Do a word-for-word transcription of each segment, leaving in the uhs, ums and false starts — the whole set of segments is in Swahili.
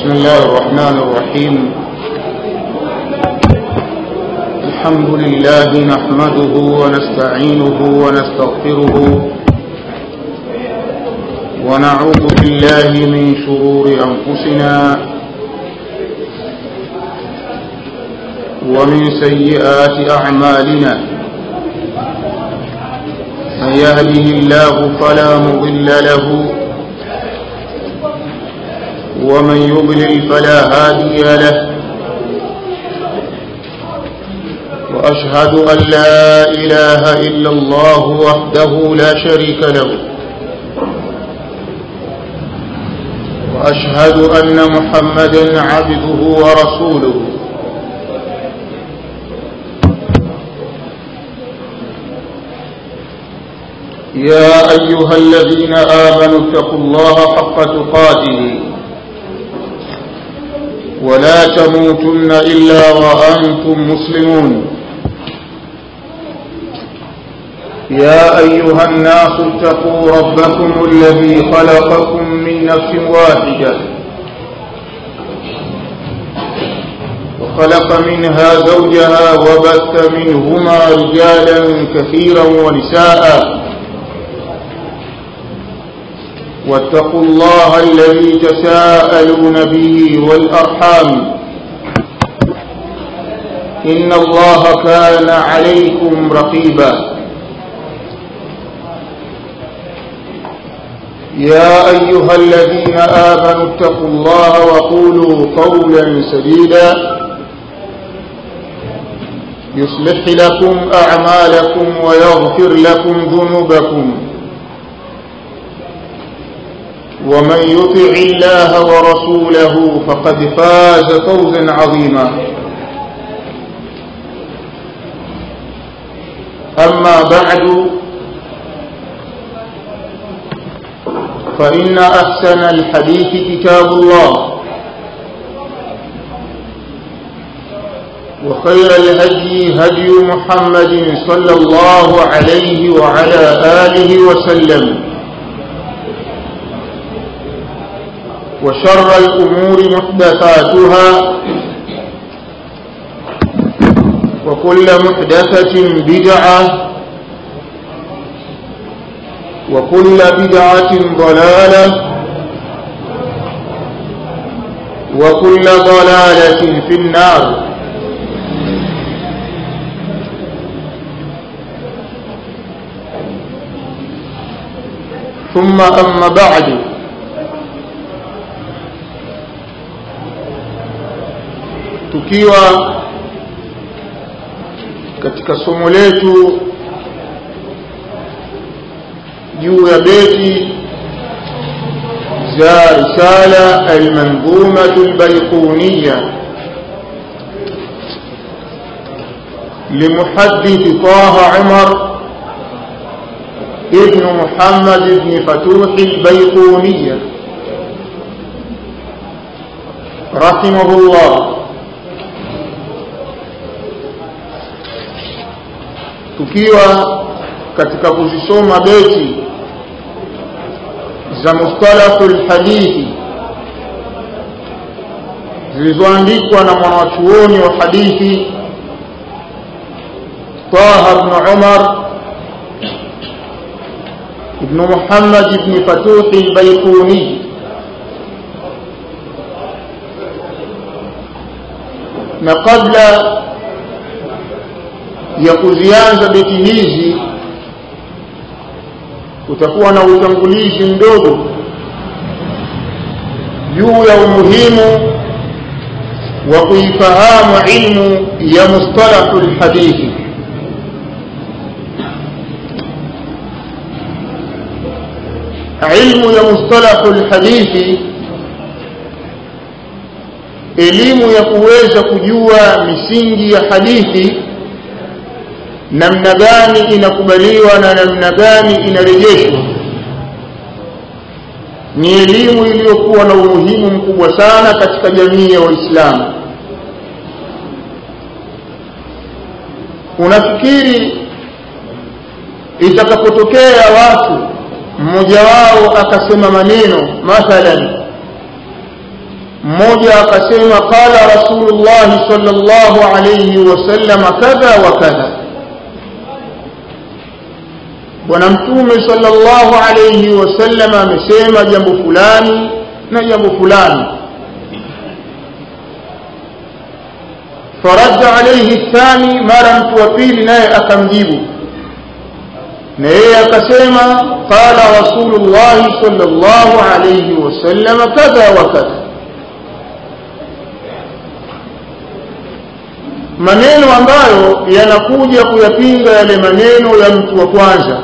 بسم الله الرحمن الرحيم. الحمد لله نحمده ونستعينه ونستغفره ونعوذ بالله من شرور أنفسنا ومن سيئات أعمالنا. من يهده الله فلا مضل له ومن يضلل فلا هادي له. وأشهد أن لا إله إلا الله وحده لا شريك له، وأشهد أن محمدا عبده ورسوله. يا أيها الذين آمنوا اتقوا الله حق تقاته ولا تموتن إلا وأنتم مسلمون. يا أيها الناس اتقوا ربكم الذي خلقكم من نفس واحدة وخلق منها زوجها وبث منهما رجالا كثيرا ونساء. واتقوا الله الذي تساءلون به والأرحام إن الله كان عليكم رقيبا. يا أيها الذين آمنوا اتقوا الله وقولوا قولا سديدا يصلح لكم أعمالكم ويغفر لكم ذنوبكم. ومن يطع الله ورسوله فقد فاز فوزا عظيما. أما بعد، فإن أحسن الحديث كتاب الله، وخير الهدي هدي محمد صلى الله عليه وعلى آله وسلم، وشر الأمور محدثاتها، وكل محدثة بدعة، وكل بدعة ضلالة، وكل ضلالة في النار. ثم أما بعد، tukiwa katika somo letu juu ya beti za risala al-manzumatu al-bayquniyya limuhaddith Taha Umar ibn Muhammad ibn Fatuh al-Bayquniyya rahimahullah. Tukiwa katika kuzisoma beti za mustalahul hadithi zilizoandikwa na mwanachuoni wa hadithi Taha ibn Umar ibn Muhammad ibn Fatuh al-Bayquni. Na kabla ya kuzianza beti hizi utakuwa na utangulizi mdogo juu ya umuhimu wa kuifahamu ilmu ya mustalahul hadithi. Ilmu ya mustalahul hadithi, elimu ya kuweza kujua misingi ya hadithi, namna gani inakubaliwa na namna gani inarejeshwa, ni elimu iliyokuwa na umuhimu mkubwa sana katika jamii ya Waislamu. Unafikiri itakapotokea watu mmoja wao akasema maneno mathalan mmoja akasema qala rasulullah sallallahu alayhi wasallam kadha wa kadha, bwana mtume sallallahu alayhi wasallam amesema jambo fulani na jambo fulani. Faradda alayhi thani, mara mtu wa pili naye akamjibu na yeye akasema qala rasulullah sallallahu alayhi wasallam kadha wa kadha. Maneno ambayo yanakuja kuyapinga yale maneno ya mtu wa kwanza,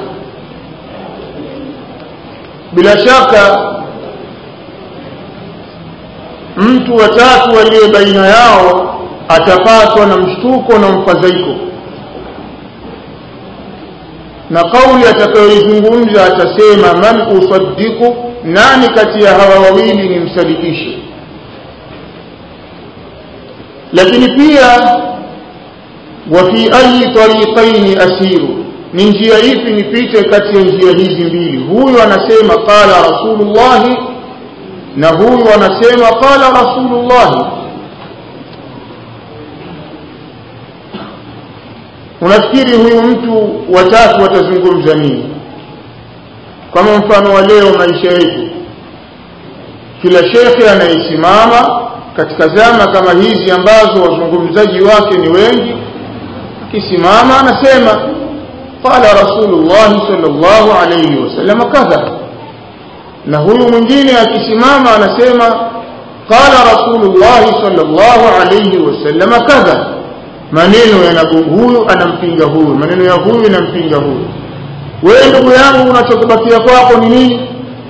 bila shaka mtu wa tatu aliye baina yao atapatwa na mshtuko na mfadhaiko, na kauli atakayozungumza atasema man usaddiqu, nani kati ya hawa wawili nimsadikishe. Lakini pia wa fi ayi tariqaini asiru, ni njia ipi nipite kati ya njia hizi mbili? Huyu anasema qala rasulullah na huyu anasema qala rasulullah. Unafikiri huyu mtu watatu atazungumza nini? Kama mfano wa leo maisha yetu, kila shekhe anayesimama katika zama kama hizi ambazo wazungumzaji wake ni wengi, akisimama anasema qala rasulullah sallallahu alayhi wasallam kadha, na huyu mwingine akisimama anasema qala rasulullah sallallahu alayhi wasallam kadha. Maneno yanabu, huyu anampinga huyu, maneno ya huyu yanampinga huyu. Wewe ndugu yangu unachokubakia kwako ni nini?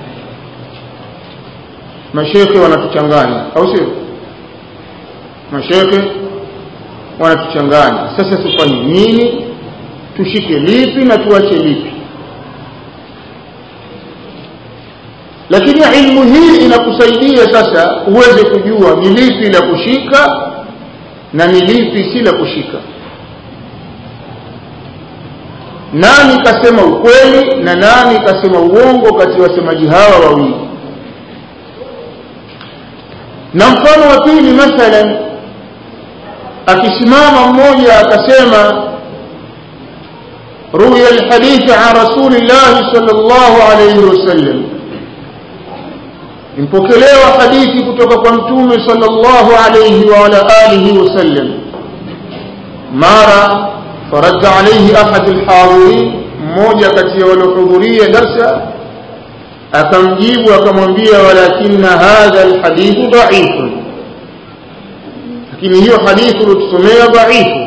Mashekhe wanatuchanganya, au sio? Mashekhe wanatuchanganya. Sasa tufanye nini? Tushike lipi na tuache lipi? Lakini ilmu hii inakusaidia sasa uweze kujua ni lipi la kushika na ni lipi si la kushika. Nani kasema ukweli na nani kasema uongo kati ya wasemaji hawa wawili? Na mfano wa pili, mathalan akisimama mmoja akasema ruya alhadith an rasulillah sallallahu alayhi wasallam, impokelewa hadithi kutoka kwa mtume sallallahu alayhi wa ala alihi wasallam. Mara faradda alayhi ahad alhadirin, mmoja kati ya waliohudhuria darsa akamjibu akamwambia walakinna hadha alhadith dha'if, lakini hiyo hadithi ulitusomea dhaifu.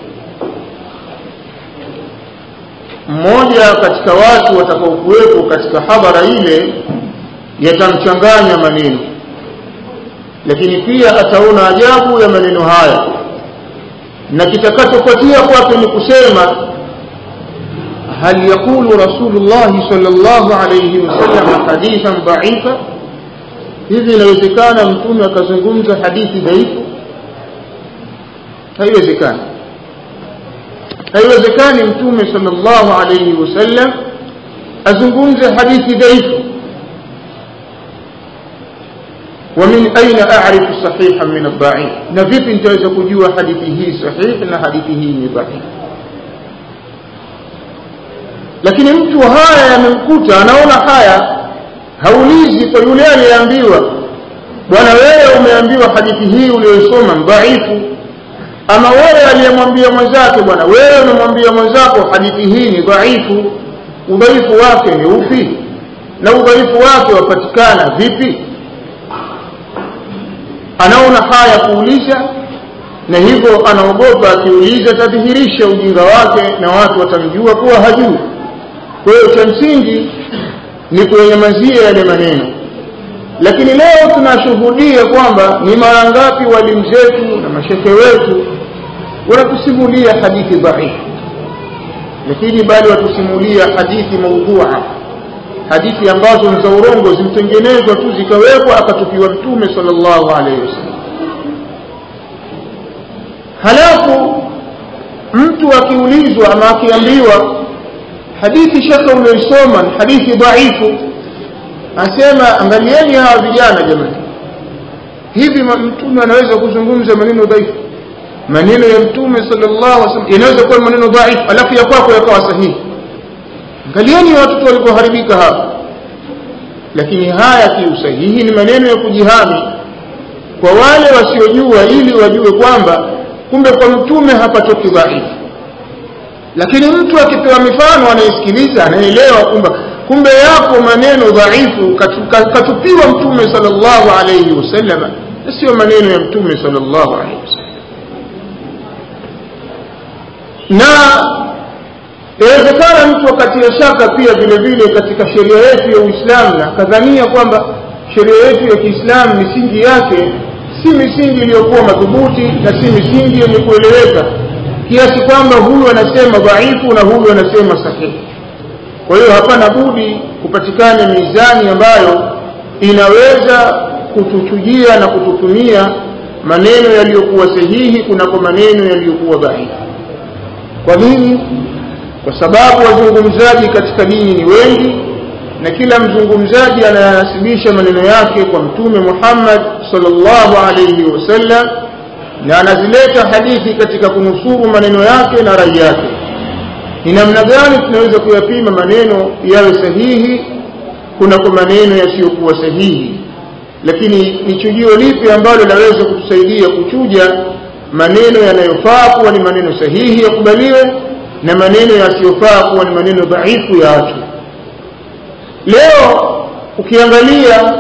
Mmoja katika watu watakaokuwepo katika habara ile yatamchanganya maneno, lakini pia ataona ajabu ya maneno haya, na kitakachofuatia kwake ni kusema hal yaqulu rasulullah sallallahu alayhi wasallam hadithan dha'ifa, hivi inawezekana mtume akazungumza hadithi dhaifu? Haiwezekani. Haiwezekani mtume sallallahu alayhi wasallam azungumze hadithi dhaifu. ومن أين أعرف صحيحا من الضعيف؟ na vipi nitaweza kujua hadithi hii sahihi na hadithi hii ni dhaifu? Lakini mtu haya yamemkuta, anaona haya, haulizi kwa yule aliyeambiwa bwana wewe umeambiwa hadithi hii uliyosoma dhaifu, ama wewe aliyemwambia mwenzake bwana wewe unamwambia mwenzako hadithi hii ni dhaifu, udhaifu wake ni upi na udhaifu wake wapatikana vipi? Anaona haya kuuliza, na hivyo anaogopa akiuliza tadhihirisha ujinga wake na watu watamjua kuwa hajui. Kwa hiyo cha msingi ni kunyamazia yale maneno. Lakini leo tunashuhudia kwamba ni mara ngapi walimu zetu na mashehe wetu wanatusimulia hadithi dhaifu, lakini bali watusimulia hadithi maudhu'a, hadithi ambazo ni za urongo, zimtengenezwa tu zikawekwa akatupiwa mtume sallallahu alayhi wasallam. Halafu mtu akiulizwa ama akiambiwa hadithi shaka unaisoma ni hadithi dhaifu, asema angalieni hawa vijana jamani, hivi mtume anaweza kuzungumza maneno dhaifu? Maneno ya mtume sallallahu alaihi wasallam inaweza kuwa maneno dhaifu alafu ya kwako yakawa sahihi? Angalieni watoto walipoharibika hapa. Lakini haya kiusahihi ni maneno ya kujihami kwa wale wasiojua, ili wajue kwamba kumbe kwa mtume hapatoki dhaifu. Lakini mtu akipewa mifano anayesikiliza anaelewa kumbe kumbe yako maneno dhaifu katupiwa mtume sallallahu alayhi wasallam, sio maneno ya mtume sallallahu alayhi wasallam. Na inawezekana mtu wakati ya shaka pia vile vile katika sheria yetu ya Uislamu na kadhania kwamba sheria yetu ya Kiislamu misingi yake si misingi iliyokuwa madhubuti na si misingi yenye kueleweka, kiasi kwamba huyu anasema dhaifu na huyu anasema sahihi. Kwa hiyo hapana budi kupatikana mizani ambayo inaweza kutuchujia na kututumia maneno yaliyokuwa sahihi kunako maneno yaliyokuwa dhaifu. Kwa nini? Kwa sababu wazungumzaji katika dini ni wengi, na kila mzungumzaji anayasibisha maneno yake kwa mtume Muhammad sallallahu alayhi wasallam, na anazileta hadithi katika kunusuru maneno yake na rai yake. Ni namna gani tunaweza kuyapima maneno yawe sahihi kunako maneno yasiyokuwa sahihi? Lakini ni chujio lipi ambalo laweza kutusaidia kuchuja maneno yanayofaa kuwa ni maneno sahihi yakubaliwe na maneno yasiyofaa kuwa ni maneno dhaifu yaachwe? Leo ukiangalia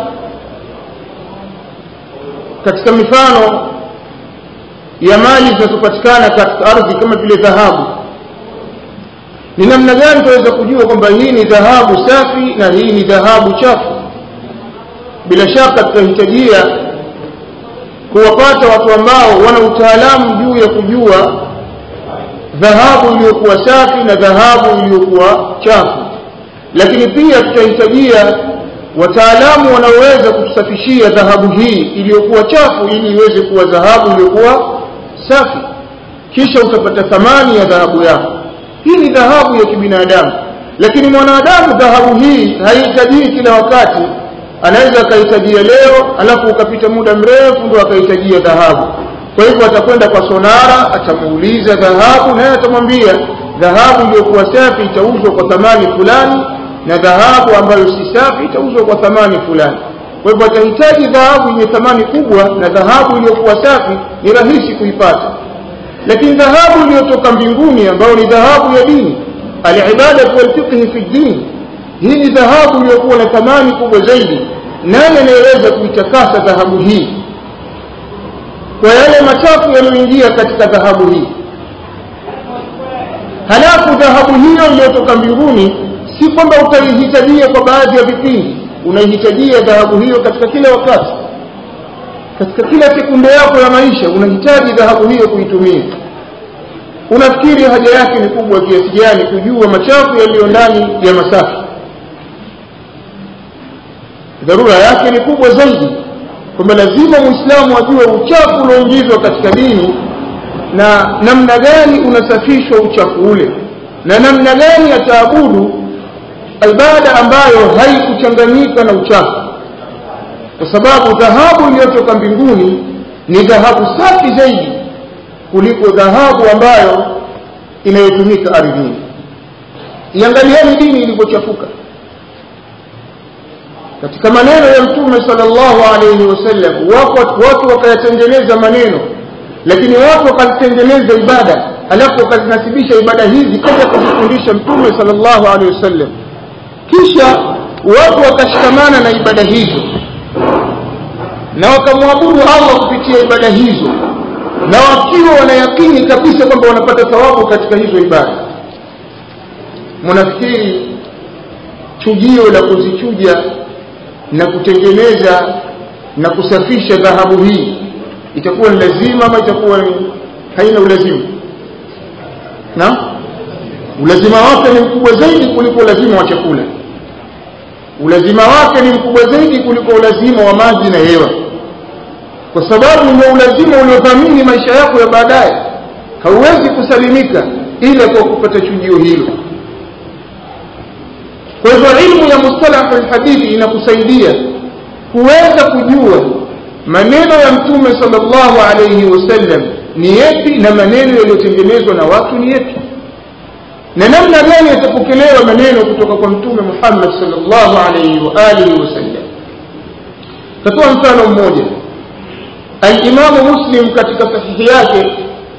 katika mifano ya mali zinazopatikana katika ardhi kama vile dhahabu, ni namna gani tunaweza kujua kwamba hii ni dhahabu safi na hii ni dhahabu chafu? Bila shaka tutahitajia kuwapata watu ambao wana utaalamu juu ya kujua dhahabu iliyokuwa safi na dhahabu iliyokuwa chafu. Lakini pia tutahitajia wataalamu wanaoweza kutusafishia dhahabu hii iliyokuwa chafu ili iweze kuwa dhahabu iliyokuwa safi, kisha utapata thamani ya dhahabu yako. Hii ni dhahabu ya kibinadamu, lakini mwanadamu dhahabu hii haihitaji kila wakati. Anaweza akahitajia leo alafu ukapita muda mrefu ndio akahitajia dhahabu. Kwa hivyo atakwenda kwa sonara, atamuuliza dhahabu, naye atamwambia dhahabu iliyokuwa safi itauzwa kwa thamani fulani na dhahabu ambayo si safi itauzwa kwa thamani fulani. Kwa hivyo atahitaji dhahabu yenye thamani kubwa, na dhahabu iliyokuwa safi ni rahisi kuipata. Lakini dhahabu iliyotoka mbinguni ambayo ni dhahabu ya dini, al-ibada wal fiqh fi din, hii ni dhahabu iliyokuwa na thamani kubwa zaidi. Nani anayeweza kuitakasa dhahabu hii kwa yale machafu yaliyoingia katika dhahabu hii? Halafu dhahabu hiyo iliyotoka mbinguni si kwamba utaihitajia kwa baadhi ya vipindi, unahitajia dhahabu hiyo katika kila wakati, katika kila sekunde yako ya maisha unahitaji dhahabu hiyo kuitumia. Unafikiri haja yake ni kubwa kiasi gani kujua machafu yaliyo ndani ya masafi? Dharura yake ni kubwa zaidi, kwamba lazima Muislamu ajue uchafu ulioingizwa katika dini na namna gani unasafishwa uchafu ule, na namna gani ataabudu ibada ambayo haikuchanganyika na uchafu. Kwa sababu dhahabu iliyotoka mbinguni ni dhahabu safi zaidi kuliko dhahabu ambayo inayotumika ardhini. Iangalieni dini ilivyochafuka. Katika maneno ya Mtume sallallahu alayhi wasallam, watu wakayatengeneza maneno, lakini watu wakatengeneza ibada, alafu wakazinasibisha ibada hizi kaja kuzifundisha Mtume sallallahu alayhi wasallam. Kisha watu wakashikamana na ibada hizo na wakamwabudu Allah kupitia ibada hizo, na wakiwa wanayakini kabisa kwamba wanapata thawabu katika hizo ibada. Mnafikiri chujio la kuzichuja na kutengeneza na kusafisha dhahabu hii itakuwa ni lazima ama itakuwa haina ulazima? Na ulazima wake ni mkubwa zaidi kuliko ulazima wa chakula. Ulazima wake ni mkubwa zaidi kuliko ulazima wa maji na hewa, kwa sababu ndio ulazima uliodhamini maisha yako ya baadaye. Hauwezi kusalimika ila kwa kupata chujio hilo. Kwa hivyo ilmu ya mustalah al-hadithi inakusaidia kuweza kujua maneno ya mtume sallallahu alayhi wasallam ni yapi na maneno yaliyotengenezwa na watu ni yapi, na namna gani yatapokelewa maneno kutoka kwa mtume Muhammad sallallahu alayhi wa alihi wasallam. Tatoa mfano mmoja. Al-Imam Muslim katika sahihi yake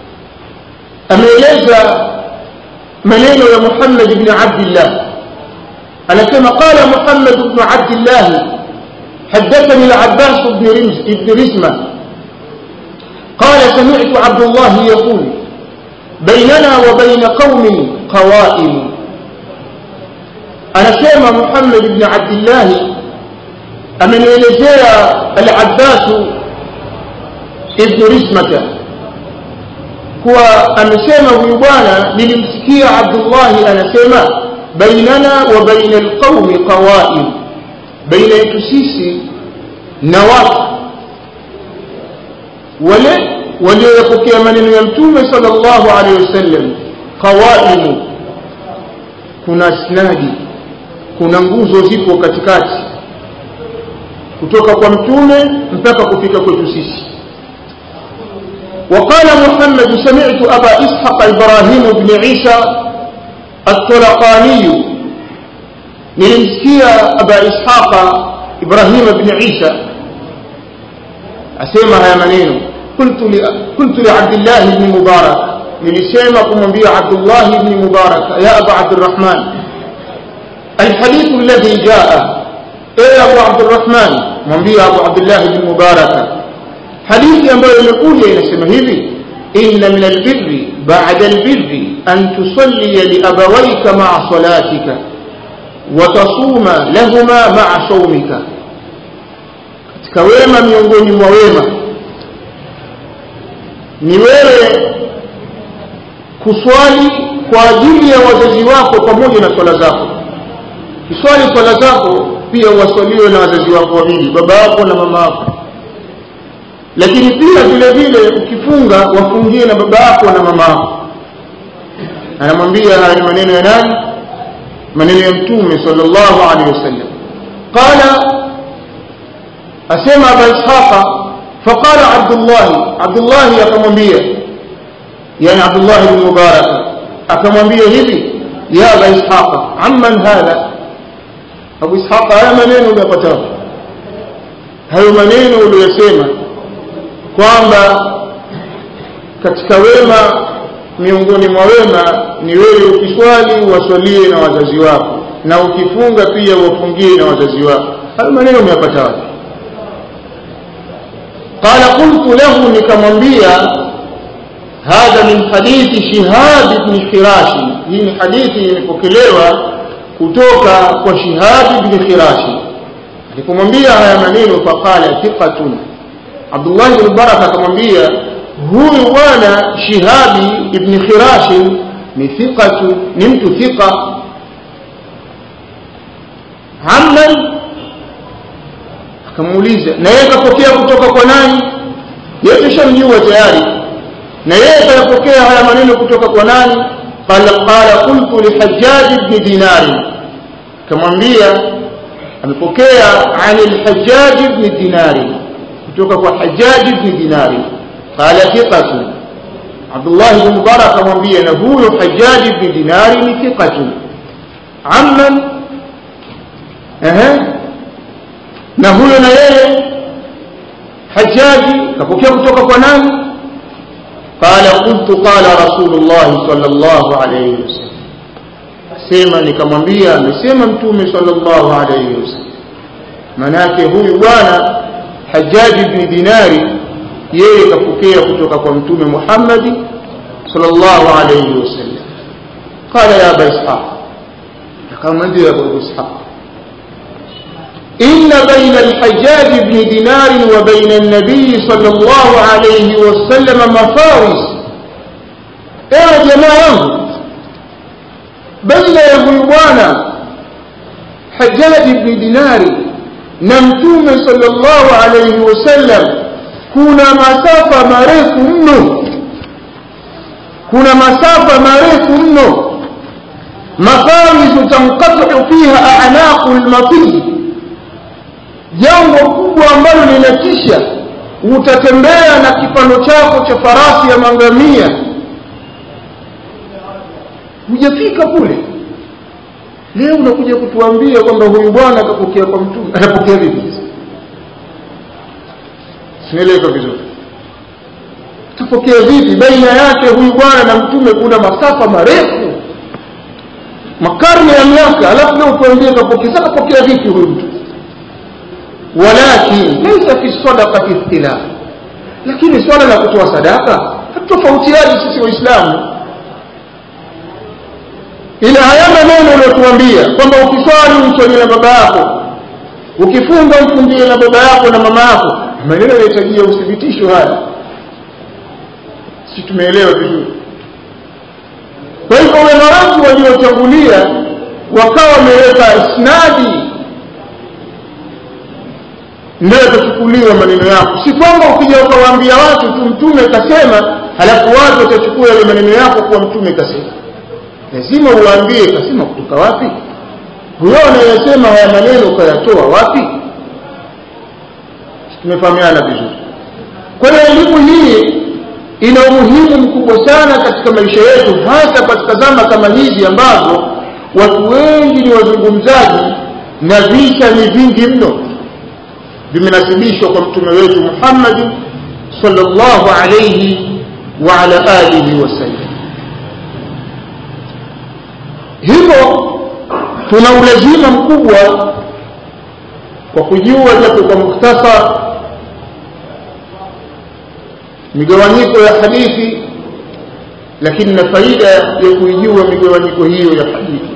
ameeleza maneno ya Muhammad ibn Abdullah, anasema qala Muhammad ibn Abdullah حدثني العباس بن رمز ابن رزمة قال سمعت عبد الله يقول بيننا وبين قوم قوائم. أنا سمع محمد بن عبد الله أمن يلزي العباس ابن رزمة هو أنسيما ويبانا للمسكية عبد الله أنسيما بيننا وبين القوم قوائم، baina yetu sisi na watu wale waliopokea maneno ya mtume sallallahu alaihi wasallam qawaimu, kuna isnadi, kuna nguzo zipo katikati kutoka kwa mtume mpaka kufika kwetu sisi. وقال محمد سمعت أبا إسحاق إبراهيم بن عيسى الطلقاني nilimsikia Aba Ishaqa Ibrahim ibn Isa asema haya maneno, qultu li qultu li Abdullah ibn Mubarak, nilisema kumwambia Abdullah ibn Mubarak, ya Aba Abdurrahman alhadith alladhi jaa, ya Abu Abdurrahman, mwambia Abu Abdullah ibn Mubarak hadithi ambayo imekuja inasema hivi, inna min albirri ba'da albirri an tusalli li abawayka ma'a salatika وتصوم لهما مع صومك. katika wema miongoni mwa wema ni wewe kuswali kwa ajili ya wazazi wako pamoja na swala zako. Kiswali swala zako pia waswaliwe na wazazi wako wawili, baba yako na mama yako, lakini pia vile vile ukifunga wafungie na baba yako na mama yako. Anamwambia haya maneno ya nani? maneno ya mtume sallallahu alaihi wasallam. qala asema Aba Ishaqa faqala Abdullah, Abdullah akamwambia, yani Abdullah ibn Mubarak akamwambia hivi, ya Aba Ishaqa amman hadha. Abu Ishaqa, haya maneno unayopata, hayo maneno uliyosema kwamba katika wema miongoni mwa wema ni wewe ukiswali waswalie na wazazi wako, na ukifunga pia wafungie na wazazi wako, hayo maneno umeyapata wapi? qala qultu lahu, nikamwambia hadha min hadithi Shihab ibn Khirash, hii ni hadithi imepokelewa kutoka kwa Shihab ibn Khirash. Alipomwambia haya maneno faqala thiqatun, Abdullah ibn Mubarak akamwambia huyu bwana Shihabi ibn Khirash ni thiqatu, ni mtu thiqa. Amman, akamuuliza na yeye kapokea kutoka kwa nani? Yeye shamjua tayari, na yeye kapokea haya maneno kutoka kwa nani? qala qala qultu li Hajjaj ibn Dinar, kamwambia amepokea ani al-Hajjaj ibn Dinar kutoka kwa Hajjaj ibn Dinar. قال ثقة. عبد الله بن مبارك mwambie na huyo Hajjaj ibn Dinar ni thiqatu. Amman, eh na huyo na yeye Hajjaj kapokea kutoka kwa nani? qala qultu qala Rasulullah sallallahu alayhi wasallam, sema nikamwambia amesema mtume sallallahu alayhi wasallam. manake huyu bwana Hajjaj ibn Dinari yeye kapokea kutoka kwa mtume Muhammad sallallahu alayhi wasallam. qala ya Aba Ishaq, akamwambia Abu Ishaq, inna bayna al-Hajjaj ibn Dinar wa bayna an-nabiy sallallahu alayhi wasallam mafawis. ewe jamaa yangu, baina ya huyu bwana Hajjaj ibn Dinar na mtume sallallahu alayhi wasallam kuna masafa marefu mno, kuna masafa marefu mno. mafawiz tanqatu fiha a'naqul mati, jambo kubwa ambalo linatisha utatembea na kipando chako cha farasi ya mangamia, hujafika kule. Leo unakuja kutuambia kwamba huyu bwana akapokea kwa mtume. Anapokea vipi? Sielewi vizuri. Atapokea vipi? Baina yake huyu bwana na mtume kuna masafa marefu, makarne ya miaka, alafu leo tuambie kapokea. Sasa kapokea vipi huyu mtu? Walakin laysa fi sadaqati ikhtilaf, lakini swala la kutoa sadaka hatofautiani sisi Waislamu. Ila haya maneno unayotuambia kwamba ukiswali mswali na baba yako, ukifunga mfungie na baba yako na mama yako, maneno yanahitajia uthibitisho haya. Si tumeelewa vizuri? Kwa hivyo wale watu waliotangulia wakawa wameweka isnadi, ndio yatachukuliwa maneno yako. Si kwamba ukija ukawaambia watu tu mtume kasema, halafu watu watachukua yale maneno yako kwa mtume kasema. Lazima uwaambie kasema kutoka wapi, huyo anayesema haya maneno kayatoa wapi. Tumefahamiana vizuri? Kwa hiyo elimu hii ina umuhimu mkubwa sana katika maisha yetu, hasa katika zama kama hizi ambazo watu wengi ni wazungumzaji na visa ni vingi mno vimenasibishwa kwa mtume wetu Muhammad sallallahu alayhi wa ala alihi wasallam. Hivyo tuna ulazima mkubwa kwa kujua japo kwa mukhtasar migawanyiko ya hadithi, lakini na faida ya kuijua migawanyiko hiyo ya hadithi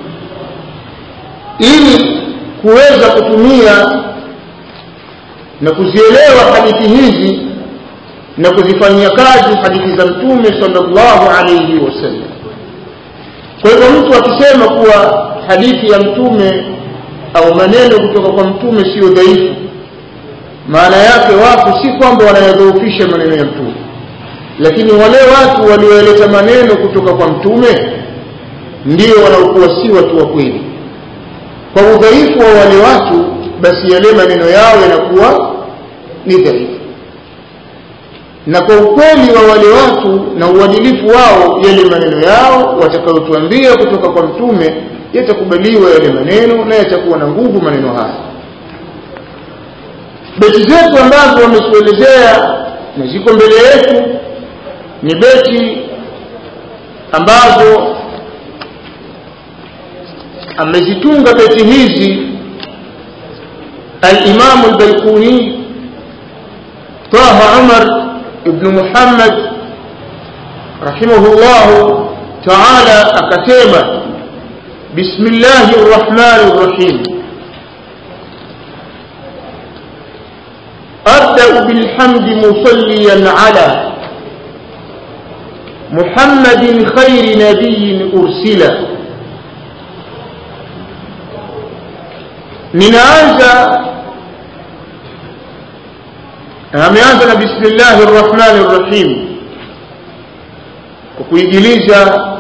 ili kuweza kutumia na kuzielewa hadithi hizi na kuzifanyia kazi hadithi za mtume sallallahu alayhi wasallam. Kwa hivyo mtu akisema kuwa hadithi ya mtume au maneno kutoka kwa mtume sio dhaifu, maana yake watu si kwamba wanayadhoofisha maneno ya mtume, lakini wale watu walioleta maneno kutoka kwa mtume ndio wanaokuwa si watu wa kweli. Kwa udhaifu wa wale watu, basi yale maneno yao yanakuwa ni dhaifu, na kwa ukweli wa wale watu na uadilifu wao, yale maneno yao watakayotuambia kutoka kwa mtume yatakubaliwa yale maneno na yatakuwa na nguvu maneno haya. Beti zetu ambazo wametuelezea na ziko mbele yetu ni beti ambazo amezitunga beti hizi al-Imam al-Baykuni Taha Umar ibn Muhammad rahimahullah ta'ala, akasema bismillahir rahmanir rahim abda'u bil hamdi musalliyan ala Muhammadin khayri nabiyyin ursila. Ninaanza ameanza na bismillahir rahmanir rahim kwa kuigiliza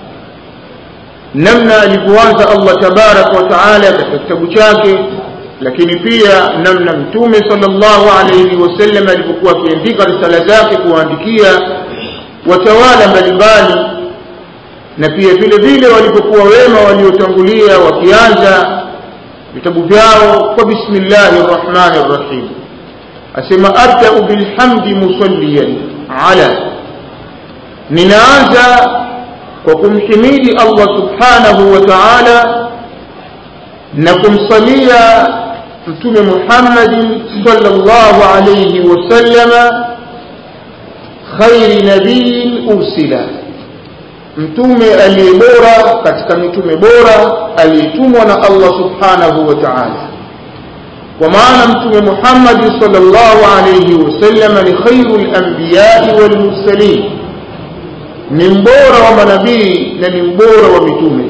namna alivyoanza Allah tabaraka wa taala katika kitabu chake, lakini pia namna mtume sallallahu alayhi wasallam alipokuwa akiandika risala zake kuandikia watawala mbalimbali, na pia vile vile walipokuwa wema waliotangulia wakianza vitabu vyao kwa bismillahir rahmanir rahim. Asema abda'u bil hamdi musalliyan ala, ninaanza kwa kumhimidi Allah subhanahu wa ta'ala na kumsalia mtume Muhammad sallallahu alayhi wasallam khairi nabiyyin ursila, mtume aliyebora katika mitume bora aliyetumwa na Allah subhanahu wa ta'ala. Kwa maana mtume Muhammad sallallahu alayhi wasallam ni khairul anbiya'i wal mursalin, ni mbora wa manabii na ni mbora wa mitume.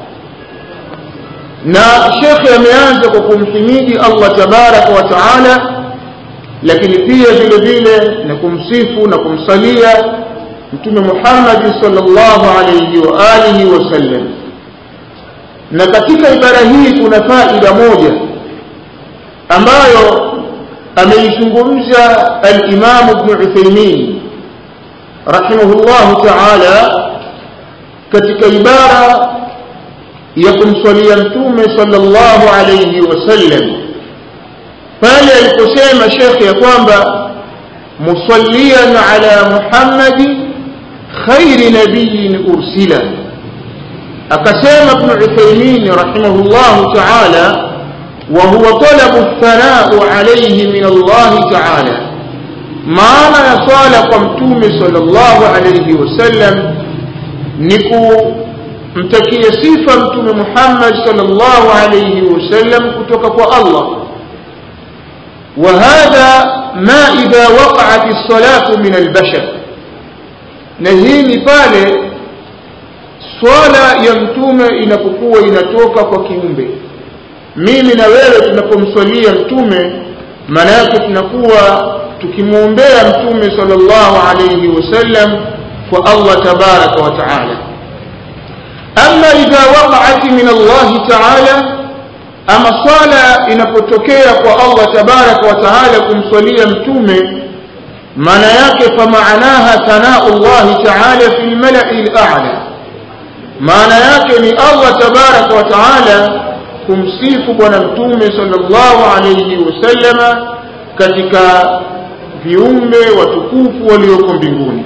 Na Sheikh ameanza kwa kumhimidi Allah tabaraka wa taala, lakini pia vile vile na kumsifu na kumsalia mtume Muhammad sallallahu alayhi wa alihi wasallam. Na katika ibara hii kuna faida moja ambayo ameizungumza al-Imam Ibn Uthaymeen rahimahullah ta'ala katika ibara ya kumswalia mtume sallallahu alayhi wasallam pale aliposema Sheikh ya kwamba musalliyan ala Muhammad khairi nabiyyin ursila. Akasema Ibn Uthaymeen rahimahullah ta'ala wa huwa talabu athana'u alayhi min Allah ta'ala, maana ya swala kwa mtume sallallahu alayhi wasallam ni kumtakia sifa mtume Muhammad sallallahu alayhi wasallam kutoka kwa Allah. Wa hadha ma idha waqa'at as-salatu min al-bashar, na hii ni pale swala ya mtume inapokuwa inatoka kwa kiumbe. Mimi na wewe tunapomswalia mtume, maana yake tunakuwa tukimuombea mtume sallallahu alayhi wasallam kwa Allah tabaraka wa taala. Amma idha waqa'at min Allah taala, ama swala inapotokea kwa Allah tabaraka wa taala kumswalia mtume, maana yake fa maanaha sana'u Allah taala fil mala'i al-a'la, maana yake ni Allah tabaraka wa taala kumsifu bwana mtume sallallahu alayhi wasallama katika viumbe watukufu walioko mbinguni.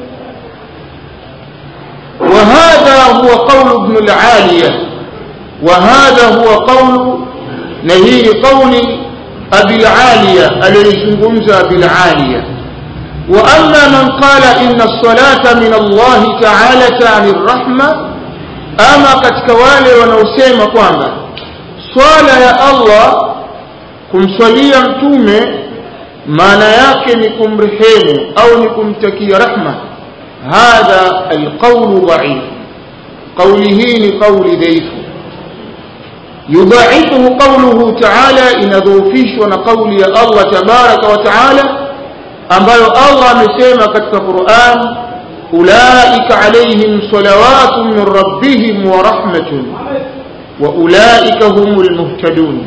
وهذا هو قول ابن العالية، وهذا هو قول نهي قول أبي العالية الذي أبي العالية. وأما من قال إن الصلاة من الله تعالى عن الرحمة، أما قد كوالي ونوسيم قواما صلاة يا الله كم صليا متومي maana yake ni kumrehemu au ni kumtakia rahma. Hadha alqawlu dha'if, qawli hii ni qawli dhaifu. Yudha'ifuhu qawluhu ta'ala, inadhoofishwa na qawli ya Allah tabaraka wa ta'ala ambayo Allah amesema katika Qur'an, ulaika alayhim salawatun min rabbihim wa rahmatun wa ulaika humul muhtadun.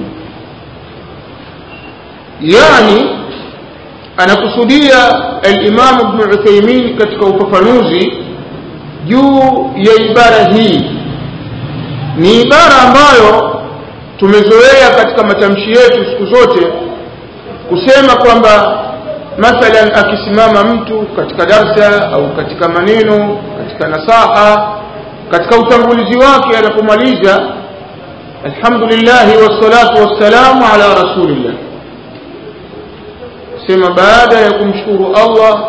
Yani anakusudia al-Imam Ibn Uthaymeen katika ufafanuzi juu ya ibara hii. Ni ibara ambayo tumezoea katika matamshi yetu siku zote kusema kwamba mathalan akisimama mtu katika darsa au katika maneno, katika nasaha, katika utangulizi wake anapomaliza alhamdulillah wassalatu wassalamu ala rasulillah, sema baada ya kumshukuru Allah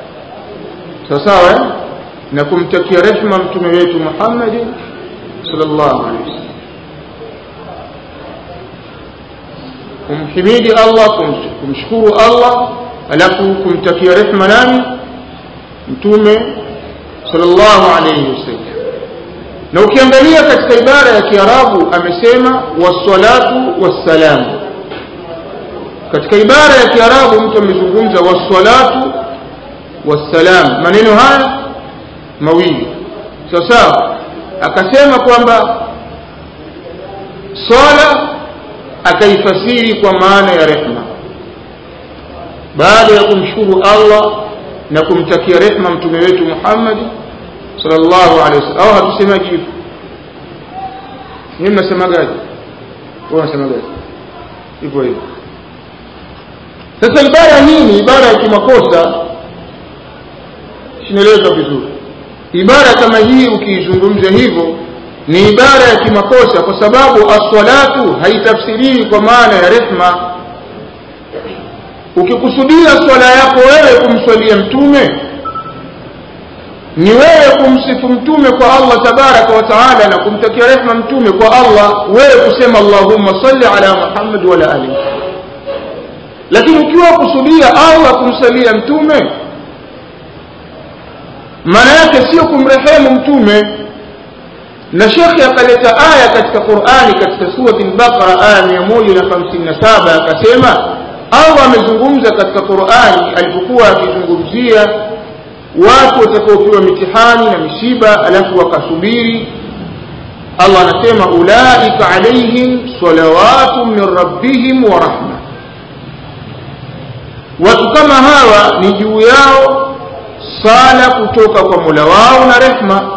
sawa na kumtakia rehema mtume wetu Muhammad sallallahu alaihi wasallam, kumhimidi Allah, kumshukuru Allah, alafu kumtakia rehema nani? Mtume sallallahu alaihi wasallam. Na ukiangalia katika ibara ya Kiarabu amesema wassalatu wassalamu. Katika ibara ya Kiarabu mtu amezungumza wassalatu wassalam, maneno haya mawili sawa. Akasema kwamba swala akaifasiri kwa maana ya rehma, baada ya kumshukuru Allah na kumtakia rehma mtume wetu Muhammad sallallahu alaihi wasallam. Au hatusemaje hivyo? Ni mnasemagaje? Wao wanasemaje? Hivyo hivyo. Sasa ibara hii ni ibara ya kimakosa, sinaeleza vizuri. Ibara kama hii ukiizungumza hivyo ni ibara ya kimakosa, kwa sababu as-salatu haitafsiriwi kwa maana ya rehma. Ukikusudia swala yako wewe kumswalia mtume, ni wewe kumsifu mtume kwa Allah tabaraka wa taala na kumtakia rehma mtume kwa Allah, wewe kusema Allahumma salli ala Muhammad wa ala alihi. Lakini ukiwa kusudia Allah kumsalia mtume, maana yake sio kumrehemu mtume. Na Sheikh akaleta aya katika Qur'ani katika sura al-Baqara aya mia moja hamsini na saba akasema, Allah amezungumza katika Qur'ani alipokuwa akizungumzia watu watakaopewa mitihani na misiba alafu wakasubiri. Allah anasema ulaika alaihim salawatu min rabbihim wa rahma, watu kama hawa ni juu yao sala kutoka kwa Mola wao na rehma.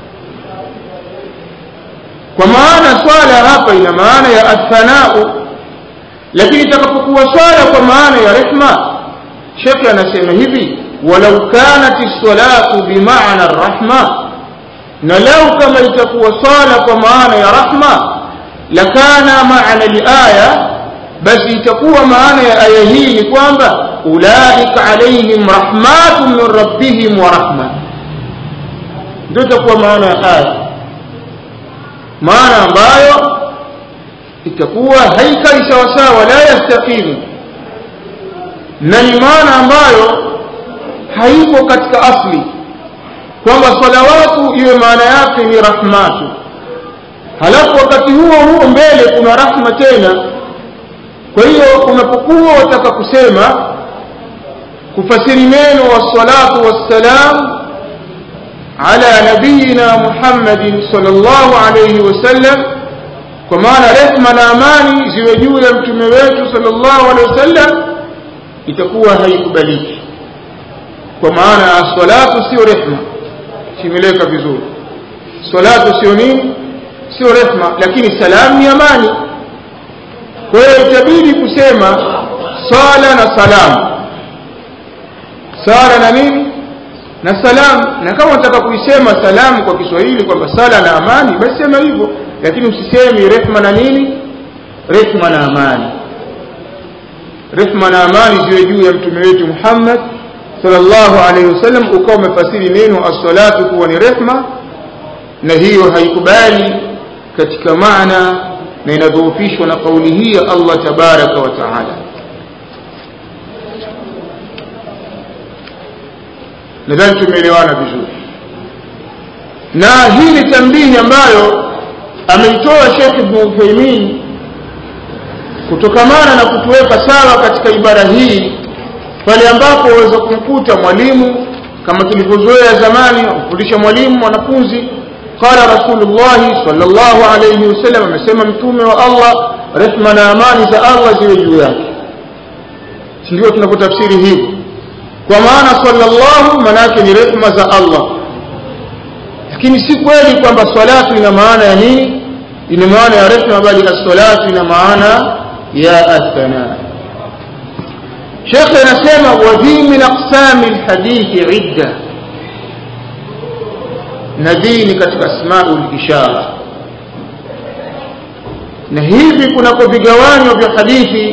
Kwa maana swala hapa ina maana ya athanau, lakini itakapokuwa swala kwa maana ya rehma, Sheikh anasema hivi, walau kanat as-salatu bimaana ar-rahma, na lau kama itakuwa swala kwa maana ya rahma, lakana maana al-aya, basi itakuwa maana ya aya hii ni kwamba ulaika alaihim rahmatun min rabbihim wa rahma, ndio itakuwa maana ya aya, maana ambayo itakuwa haikai sawa sawa, la yastaqimu, na ni maana ambayo haiko katika asli, kwamba salawatu iwe maana yake ni rahmatu, halafu wakati huo huo mbele kuna rahma tena. Kwa hiyo unapokuwa wataka kusema kufasiri neno wassalatu wassalam ala nabiyina Muhammadin sallallahu alayhi wasallam, kwa maana rehma na amani ziwe juu ya mtume wetu sallallahu alayhi wasallam, itakuwa haikubaliki, kwa maana as-salatu sio rehma. Simeleka vizuri, salatu sio nini, sio rehma, lakini salam ni amani. Kwa hiyo itabidi kusema sala na salam, sala na nini na salam. Na kama unataka kuisema salam kwa Kiswahili kwamba sala na amani, basi sema hivyo, lakini usisemi rehma na nini, rehma na amani. Rehma na amani ziwe juu ya mtume wetu Muhammad sallallahu alayhi wasallam, ukawa umefasiri neno as-salatu kuwa ni rehma, na hiyo haikubali katika maana, na inadhoofishwa na kauli hii ya Allah tabaraka wa taala. Nadhani tumeelewana vizuri, na hii ni tambihi ambayo ameitoa Sheikh Ibn Uthaymeen kutokamana na kutuweka sawa katika ibara hii, pale ambapo waweza kumkuta mwalimu kama tulivyozoea zamani, kufundisha mwalimu mwanafunzi, qala Rasulullah sallallahu alayhi wasallam, amesema mtume wa Allah, rehma na amani za Allah ziwe juu yake. Ndio tunapotafsiri hivi, kwa maana sallallahu manake ni rehma za Allah, lakini si kweli kwamba salatu ina maana ya nini, ina maana ya rehma, bali as-salatu ina maana ya athana. Sheikh anasema wa dhi min aqsami al-hadith idda, nadhini katika asmaul ishara, na hivi kunako vigawanyo vya hadithi,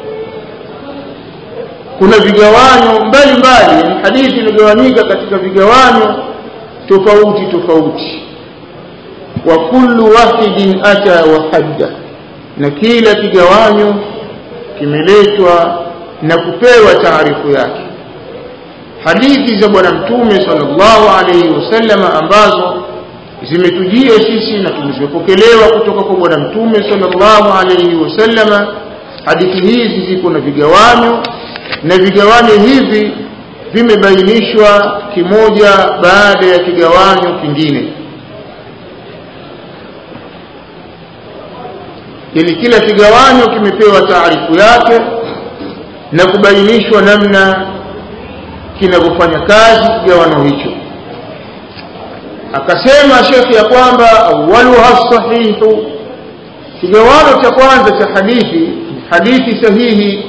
kuna vigawanyo mbalimbali. Yani hadithi imegawanyika katika vigawanyo tofauti tofauti, wa kullu wahidin ata wa hadda, na kila kigawanyo kimeletwa na kupewa taarifu yake. Hadithi za bwana mtume sallallahu alayhi wasallam ambazo zimetujia sisi na tumezipokelewa kutoka kwa bwana mtume sallallahu alayhi wasallam, hadithi hizi ziko na vigawanyo, na vigawanyo hivi vimebainishwa kimoja baada ya kigawanyo kingine. Ili kila kigawanyo kimepewa taarifu yake na kubainishwa namna kinavyofanya kazi kigawanyo hicho. Akasema Sheikh ya kwamba awwaluha sahihu, kigawanyo cha kwanza cha hadithi, hadithi sahihi.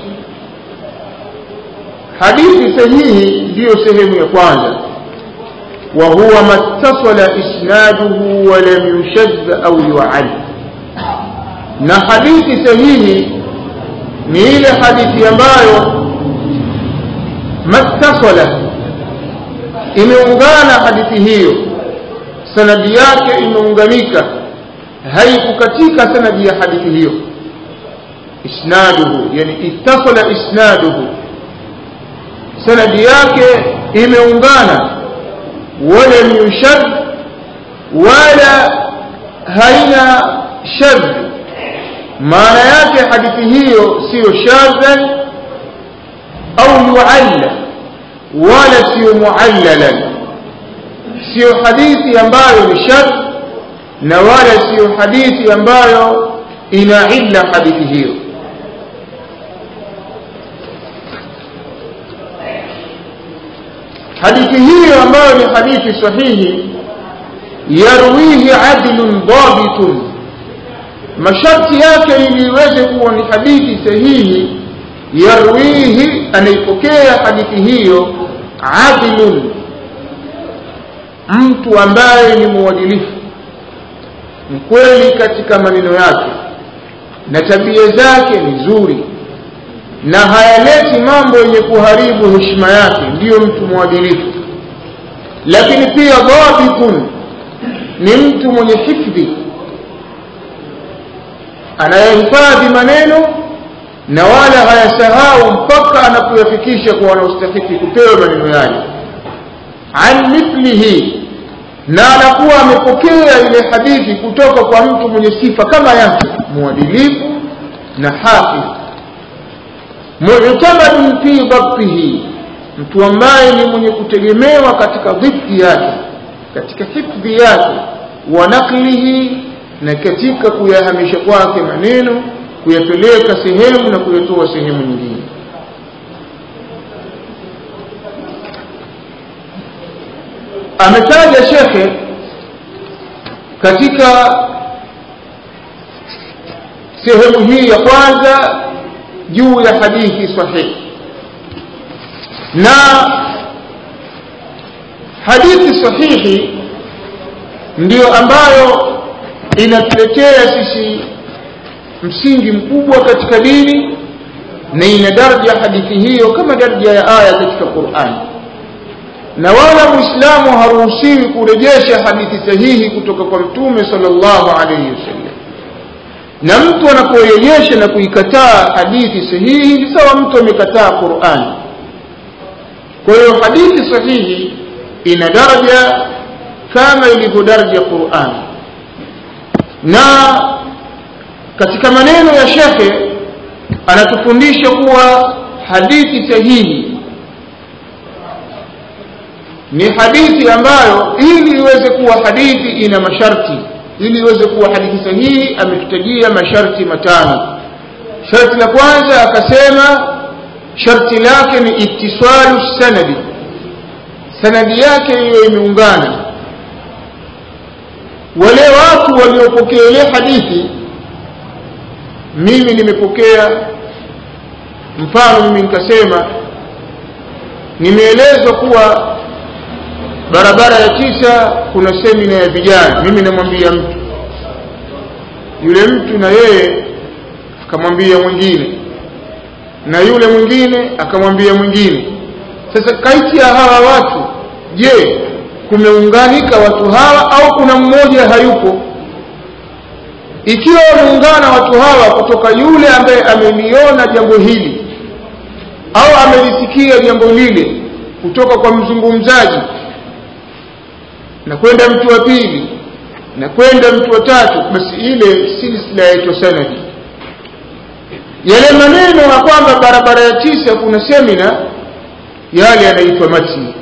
Hadithi sahihi ndiyo sehemu ya kwanza, wa huwa mattasala isnaduhu wa lam yushadda au yu'ad. Na hadithi sahihi ni ile hadithi ambayo mattasala, imeungana hadithi hiyo, sanadi yake imeunganika, haikukatika sanadi ya hadithi hiyo. Isnaduhu yani ittasala isnaduhu, sanadi yake imeungana, wala yushad, wala haina shadh. Maana yake hadithi hiyo sio shadhan au mualla, wala sio muallalan, sio hadithi ambayo ni shadh na wala sio hadithi ambayo ina illa hadithi hiyo. hadithi hiyo ambayo ni hadithi sahihi, yarwihi adlun dhabitun, masharti yake ili iweze kuwa ni hadithi sahihi, yarwihi, anaipokea hadithi hiyo adlun, mtu ambaye ni muadilifu, mkweli katika maneno yake na tabia zake ni nzuri na hayaleti mambo yenye kuharibu heshima yake, ndiyo mtu muadilifu. Lakini pia dhabitun, ni mtu mwenye hifdhi, anayehifadhi maneno na wala hayasahau mpaka anapoyafikisha kwa wanaostahili kupewa maneno yale. An mithlihi, na anakuwa amepokea ile hadithi kutoka kwa mtu mwenye sifa kama yake, muadilifu na hafidh. Mu'tamadun fi dhabtihi, mtu ambaye ni mwenye kutegemewa katika dhibti yake, katika hifdhi yake, wa naqlihi, na katika kuyahamisha kwake maneno, kuyapeleka sehemu na kuyatoa sehemu nyingine. Ametaja shekhe katika sehemu hii ya kwanza juu ya hadithi sahihi, na hadithi sahihi ndiyo ambayo inatuletea sisi msingi mkubwa katika dini, na ina daraja hadithi hiyo kama daraja ya aya katika Qur'an, na wala muislamu haruhusiwi kurejesha hadithi sahihi kutoka kwa Mtume sallallahu alayhi wasallam. Na mtu anaporejesha na kuikataa hadithi sahihi ni sawa mtu amekataa Qur'an. Kwa hiyo hadithi sahihi ina daraja kama ilivyo daraja Qur'an. Na katika maneno ya shekhe anatufundisha kuwa hadithi sahihi ni hadithi ambayo ili iweze kuwa hadithi ina masharti. Ili iweze kuwa hadithi sahihi ametutajia masharti matano. Sharti la kwanza akasema sharti lake ni ittisalu sanadi, sanadi yake iwe imeungana. Wale watu waliopokea ile hadithi, mimi nimepokea, mfano mimi nikasema nimeelezwa kuwa barabara ya tisa kuna semina ya vijana, mimi namwambia mtu, yule mtu na yeye akamwambia mwingine, na yule mwingine akamwambia mwingine. Sasa kati ya hawa watu, je, kumeunganika watu hawa au kuna mmoja hayupo? Ikiwa wameungana watu hawa kutoka yule ambaye ameliona jambo hili au amelisikia jambo lile kutoka kwa mzungumzaji, na kwenda mtu wa pili, na kwenda mtu wa tatu, basi ile silsila yaitwa sanadi. Yale maneno ya kwamba barabara ya tisa kuna semina, yale yanaitwa matni.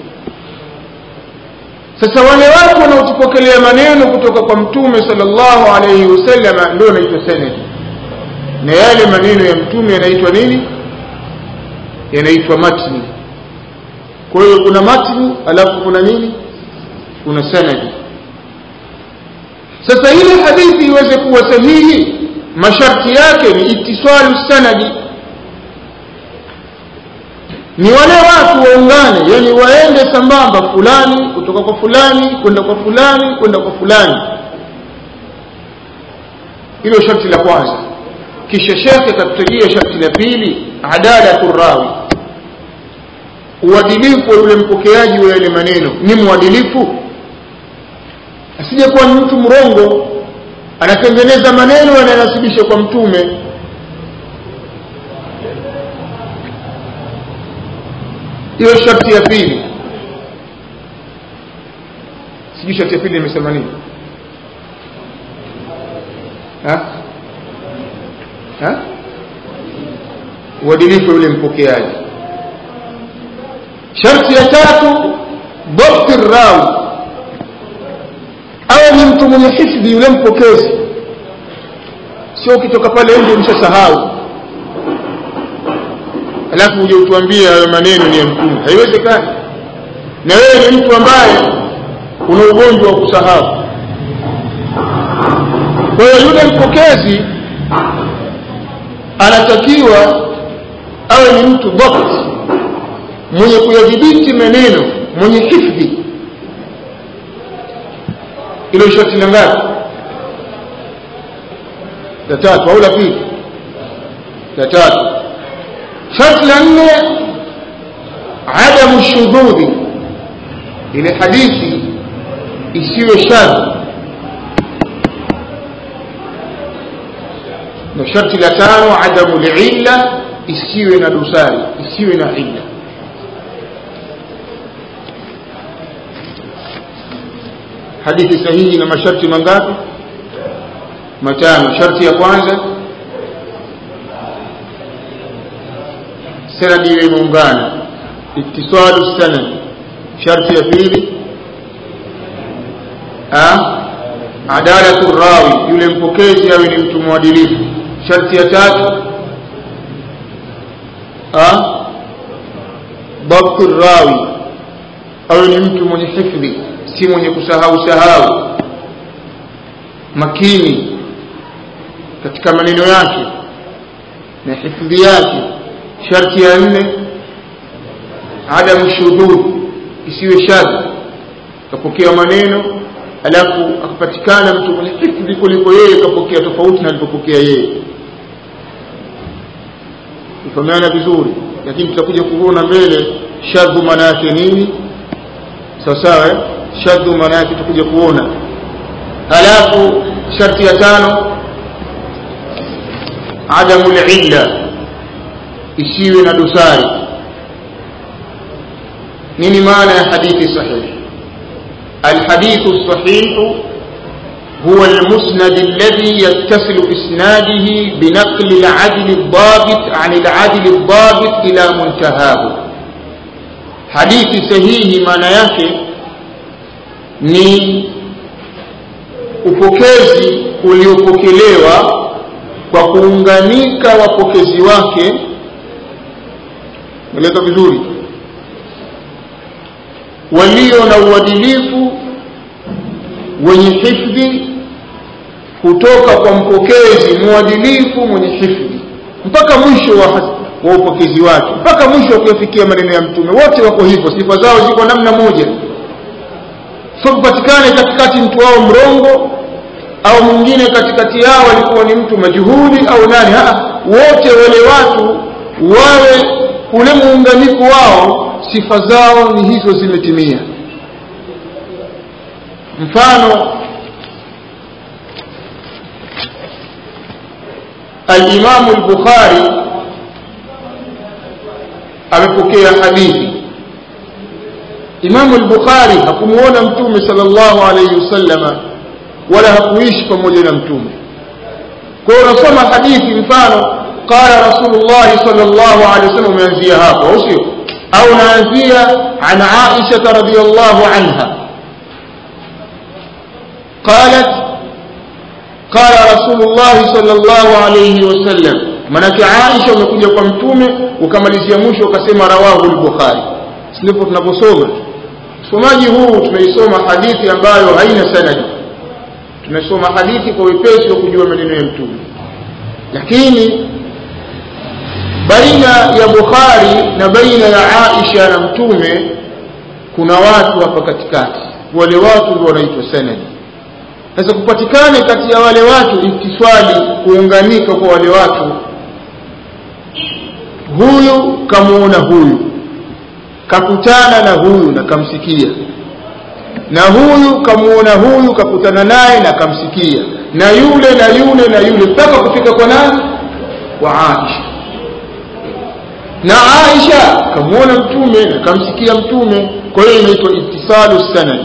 Sasa wale watu wanaotupokelea maneno kutoka kwa Mtume sallallahu alayhi wasallam ndio yanaitwa sanadi, na yale maneno ya Mtume yanaitwa nini? Yanaitwa matni. Kwa hiyo kuna matni alafu kuna nini? Kuna sanadi. Sasa ile hadithi iweze kuwa sahihi, masharti yake ni ittisalu sanadi, ni wale watu waungane, yani waende sambamba, fulani kutoka kwa fulani kwenda kwa fulani kwenda kwa fulani. Hilo sharti la kwanza. Kisha shekhe katutajia sharti la pili, adalatul rawi, uadilifu wa yule mpokeaji wa yale maneno. Ni muadilifu, asije kuwa ni mtu mrongo anatengeneza maneno yanayonasibisha kwa Mtume. Hiyo sharti ya pili. Sijui sharti ya pili nimesema nini? Ha? Ha? Uadilifu yule mpokeaji. Sharti ya tatu, dhabti rawi, awe ni mtu mwenye hifdhi yule mpokezi, sio kitoka pale nje umeshasahau alafu uje utuambie hayo maneno ni ya Mtume. Haiwezekani. na wewe ni mtu ambaye una ugonjwa wa kusahau. Kwa hiyo yule mpokezi anatakiwa awe ni mtu dhabt, mwenye kuyadhibiti maneno, mwenye hifdhi. Ilo sharti la ngapi? La tatu au la pili? La tatu. Sharti la nne, adamu shudhudhi, ile hadithi isiwe shadh. Na sharti la tano, adamu li'illa, isiwe na dosari, isiwe na illa. Hadithi sahihi na masharti mangapi? Matano. Sharti ya kwanza, sanadi iwe imeungana, ittisalu sanad. Sharti ya pili, ah adalatu rawi, yule mpokezi awe ni mtu mwadilifu. Sharti ya tatu, ah dabtu rawi, awe ni mtu mwenye hifdhi, si mwenye kusahau sahau, makini katika maneno yake na hifdhi yake. Sharti ya nne, adamu shudud, isiwe shadh, kapokea maneno alafu akapatikana mtu mwenye hifdhi kuliko yeye kapokea tofauti na alipopokea yeye. Tufahamana vizuri, lakini tutakuja kuona mbele shadhu maana yake nini. Sawa sawa, shadhu maana yake tutakuja kuona. Halafu sharti ya tano, adamu al-illa, isiwe na dosari. Nini maana ya hadithi sahihi? الحديث الصحيح هو المسند الذي يتصل إسناده بنقل العدل الضابط عن العدل الضابط إلى منتهاه. حديث صحيح maana yake ni upokezi uliopokelewa kwa kuunganika wapokezi wake. Mweleka vizuri, walio na uadilifu, wenye hifdhi, kutoka kwa mpokezi muadilifu mwenye hifdhi mpaka mwisho wa, wa upokezi wake, mpaka mwisho wa kufikia maneno ya Mtume. Wote wako hivyo, sifa zao ziko namna moja. Sio kupatikane katikati mtu wao mrongo au mwingine katikati yao alikuwa ni mtu majuhudi au nani. Haa, wote wale watu wawe ule muunganiko wao, sifa zao ni hizo zimetimia. Mfano, al-Imam al-Bukhari amepokea hadithi. Imam al-Bukhari hakumuona Mtume sallallahu alayhi wasallam wala hakuishi pamoja na Mtume. Kwa hiyo unasoma hadithi, mfano qala Rasulullah sallallahu alayhi wasallam, umeanzia hapo au sio? au naanzia an Aisha radhiyallahu anha qalat qala Rasulullah sallallahu alayhi wasallam. Manake Aisha umekuja kwa Mtume ukamalizia mwisho ukasema rawahu al-Bukhari. Silipo tunaposoma somaji huu tunaisoma hadithi ambayo haina sanadi, tunasoma hadithi kwa wepesi wa kujua maneno ya Mtume. Lakini baina ya Bukhari na baina ya Aisha na Mtume kuna watu hapa katikati, wale watu ndio wanaitwa sanadi. Sasa kupatikane kati ya wale watu itiswali, kuunganika kwa wale watu, huyu kamuona huyu, kakutana na huyu na kamsikia, na huyu kamuona huyu kakutana naye na kamsikia, na yule na yule na yule mpaka kufika kwa nani? Kwa Aisha. Na Aisha kamuona Mtume na kamsikia Mtume, kwa hiyo inaitwa ittisalu sanad.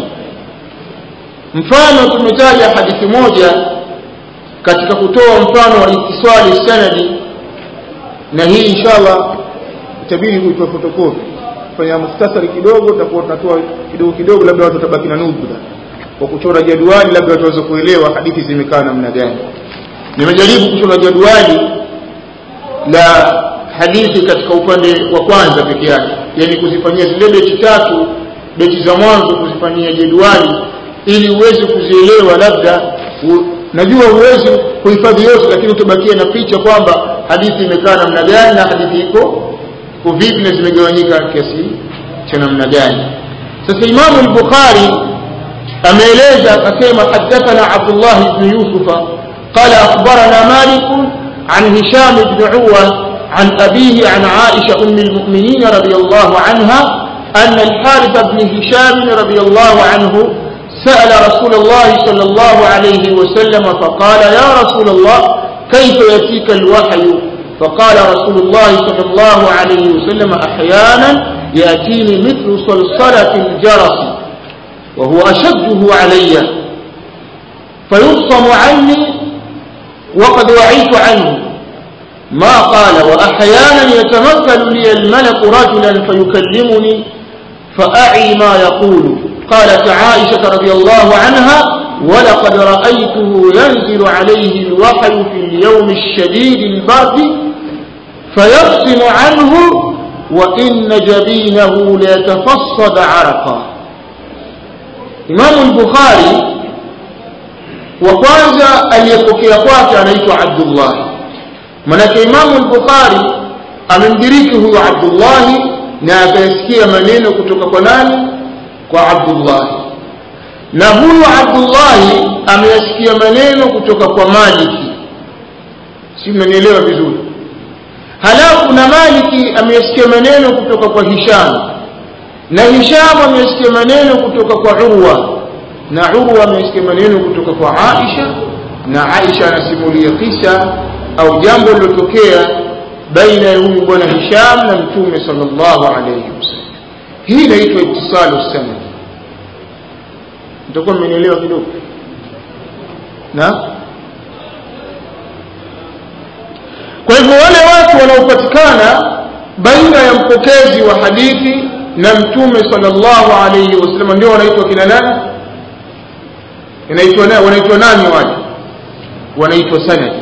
Mfano tumetaja hadithi moja katika kutoa mfano wa ittisali sanadi, na hii inshallah itabidi kuitoa fotokopi, fanya muhtasari kidogo, tutakuwa tunatoa kidogo kidogo, labda watu watabaki na nubudha kwa kuchora jadwali, labda watu waweze kuelewa hadithi zimekaa namna gani. Nimejaribu kuchora jadwali la hadithi katika upande wa kwanza peke yake, yani kuzifanyia zile beti tatu beti za mwanzo kuzifanyia jedwali ili uweze kuzielewa. Labda u, najua uweze kuhifadhi yote, lakini utabakia na picha kwamba hadithi imekaa namna gani na hadithi iko kwa vipi na zimegawanyika kiasi cha namna gani. Sasa Imam al-Bukhari ameeleza akasema hadathana Abdullah ibn Yusuf qala akhbarana Malik an Hisham ibn Urwa an abihi an Aisha umm al-mu'minin radiyallahu anha anna al-Harith ibn Hisham radiyallahu anhu سأل رسول الله صلى الله عليه وسلم فقال يا رسول الله كيف يأتيك الوحي؟ فقال رسول الله صلى الله عليه وسلم أحيانا يأتيني مثل صلصلة الجرس وهو أشده علي فيبصم عني وقد وعيت عنه ما قال. وأحيانا يتمثل لي الملك رجلا فيكلمني فأعي ما يقول. قالت عائشة رضي الله عنها ولقد رأيته ينزل عليه الوحي في اليوم الشديد البرد فيفصل عنه وإن جبينه ليتفصد عرقا. إمام البخاري وكwanza aliyepokea kwake anaitwa Abdullah. Maana Imam al-Bukhari amemdiriki huyo Abdullah na akasikia maneno kutoka kwa nani? Kwa Abdullah. Na huyo Abdullah ameyasikia maneno kutoka kwa Maliki. Si mnanielewa vizuri? Halafu na Maliki ameyasikia maneno kutoka kwa Hisham. Na Hisham ameyasikia maneno kutoka kwa Urwa. Na Urwa ameyasikia maneno kutoka kwa Aisha. Na Aisha anasimulia kisa au jambo lilotokea baina ya huyu bwana Hisham na Mtume sallallahu alayhi wasallam. Hii inaitwa ittisalu sanad. Ndio mmenielewa kidogo? Na kwa hivyo wale watu wanaopatikana baina ya mpokezi wa hadithi na Mtume sallallahu alayhi wasallam ndio wanaitwa kina nani? Inaitwa nani? Wanaitwa nani wale? Wanaitwa sanad.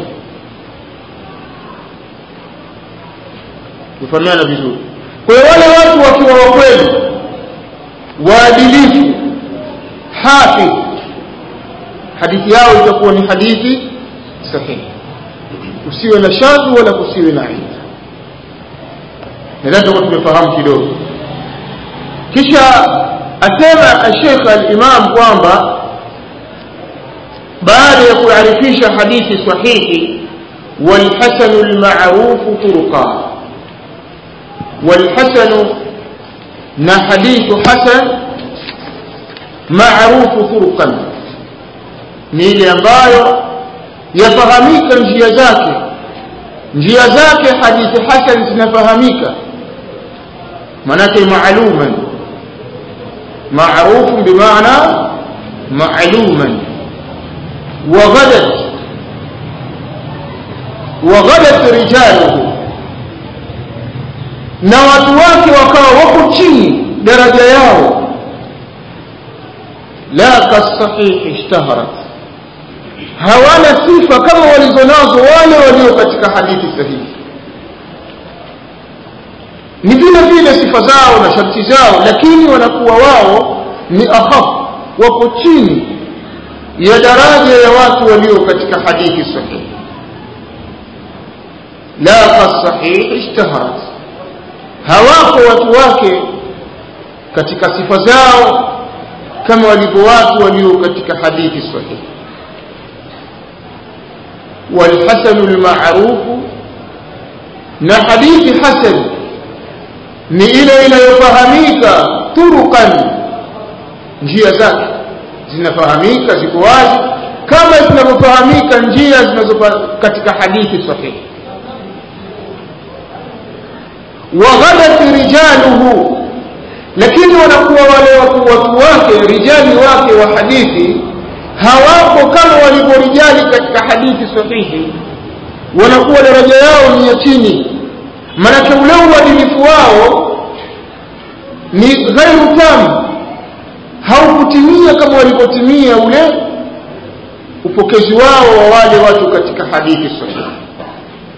Tufahamiana vizuri. Kwa hiyo wale watu wakiwa wa kweli, waadilifu, hafidh, hadithi yao itakuwa ni hadithi sahihi. Usiwe na shadhu wala kusiwe na aibu. Nadhani tumefahamu kidogo. Kisha asema Sheikh al-Imam kwamba baada ya kuarifisha hadithi sahihi, wal hasan al-ma'ruf turuqa, wal hasan na hadithu hasan maarufu turuqan, ni ile ambayo yafahamika njia zake. Njia zake hadithi hasan zinafahamika, manake maaluman. Maarufu bimaana maaluman. Waghadat waghadat rijaluhu, na watu wake wakawa wako chini daraja yao. La kasahih ishtaharat, hawana sifa kama walizonazo wale walio katika hadithi sahihi. Ni vile vile sifa zao na sharti zao, lakini wanakuwa wao ni akhaf, wako chini ya daraja ya watu walio katika hadithi sahihi. La kasahih ishtaharat, hawako watu wake katika sifa zao kama walivyo watu walio katika hadithi sahihi. Wal hasanul ma'ruf, na hadithi hasan ni ile inayofahamika turuqan, njia zake zinafahamika, ziko wazi kama zinavyofahamika njia zinazopatikana katika hadithi sahihi. Waghadat rijaluhu, lakini wanakuwa wale watu watu wake, rijali wake wa hadithi hawako kama walivyo rijali katika hadithi sahihi. Wanakuwa daraja yao ni ya chini, maana ule uadilifu wao ni ghairu tam, haukutimia kama walivyotimia ule upokezi wao wa wale watu katika hadithi sahihi.